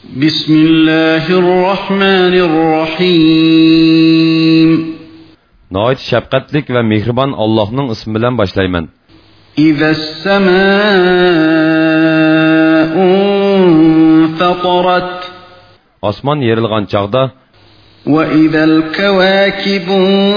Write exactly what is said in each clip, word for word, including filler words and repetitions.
بسم الله الرحمن الرحيم نهايت şefqatlik ve mehriban Allah'ın ismi bilen başlayman. إذا السماء انفطرت Osman yerilgan çağda وإذا الكواكب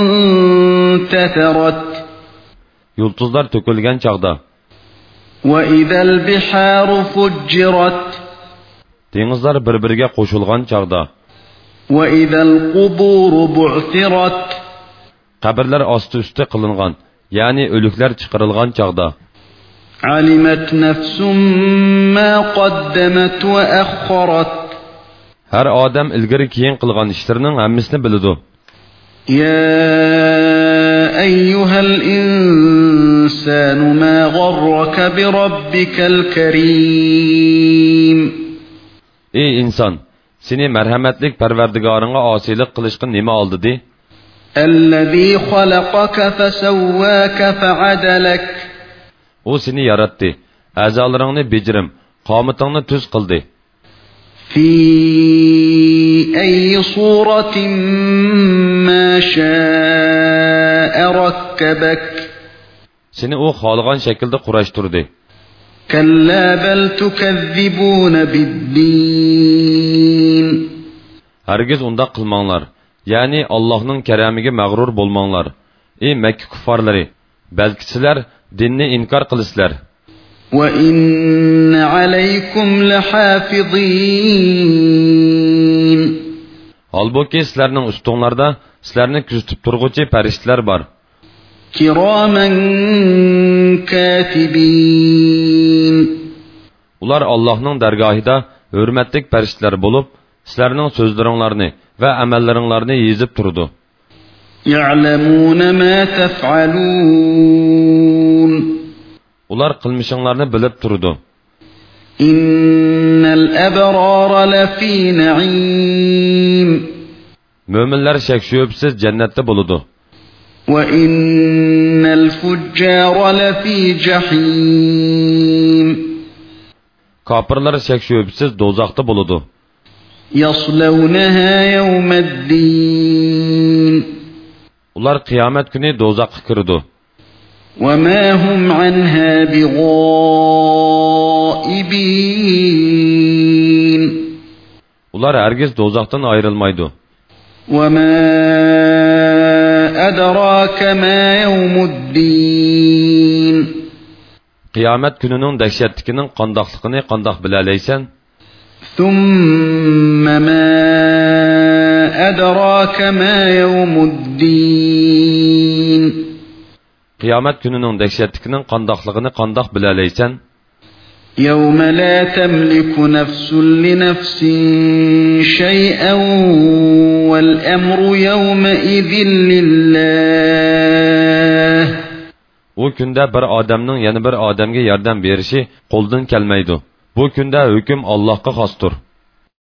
انتثرت yıldızlar tökülgen çağda وإذا البحار فجرت denizler birbiriga qo'shilgan çağda وإذا القبور بعثرت qabrlar osti usti qilingan, ya'ni o'liklar chiqarilgan çağda علمت نفس ما قدمت وأخرت har odam ilgari keyin qilgan ishlarining hammasini biladi. يا أيها الإنسان ما غرك بربك الكريم Ey inson, seni merhametlik perverdigarına asilik qilishga nima oldi de? الذي خلقك فسواك فعدلك O seni yarattı, a'zolaringni bejirim, qomatingni tuz qildi. في أي صورة ما شاء ركبك Seni o xohlagan shaklda qurashtirdi. كلا بل تكذبون بالدين Hargiz undaq qilmanglar. Ya'ni Allohning karamiga mag'rur bo'lmanglar. Ey Makka kuffarlari, balki sizlar dinni inkor qilisizlar. وَإِنَّ عَلَيْكُمْ لَحَافِظِينَ Halbuki sizlarning ustinglarda sizlarni kuzatib turg'uvchi farishtalar bor. كِرَامًا كَاتِبِينَ Ular Allohning dargohida hurmatli farishtalar bo'lib, sizlarning so'zlaringlarni va amallaringlarni yezib turdi. يَعْلَمُونَ مَا تَفْعَلُونَ Ular qilmishinglarni bilib turdi. إِنَّ الْأَبْرَارَ لَفِي نَعِيمٍ Mo'minlar shak shubsiz jannatda bo'ladi. وَإِنَّ الْفُجَّارَ لَفِي جَحِيمٍ Kafirlar shak shubsiz do'zaxda bo'ladi. يَصْلَوْنَهَا يَوْمَ الدِّينِ Ular qiyomat kuni do'zaxga kiradi. وَمَا هُمْ عَنْهَا بِغَائِبِينَ Ular hargiz do'zaxdan ayrılmaydı. وَمَا أَدْرَاكَ مَا يَوْمُ الدِّينِ Qiyomat kunining dahshatligining qandoqligini qandoq bilalaysan? ثُمَّ مَا أَدْرَاكَ مَا يَوْمُ الدِّينِ Qiyomat kunining dahshatligining qandoqligini qandoq bilalaysan? يَوْمَ لَا تَمْلِكُ نَفْسٌ لِنَفْسٍ شَيْئًا وَالْأَمْرُ يَوْمَئِذٍ لِلَّهِ O kunda bir odamning yana bir odamga yordam berishi qo'ldan kelmaydi. Bu kunda hukm Allohga xosdir.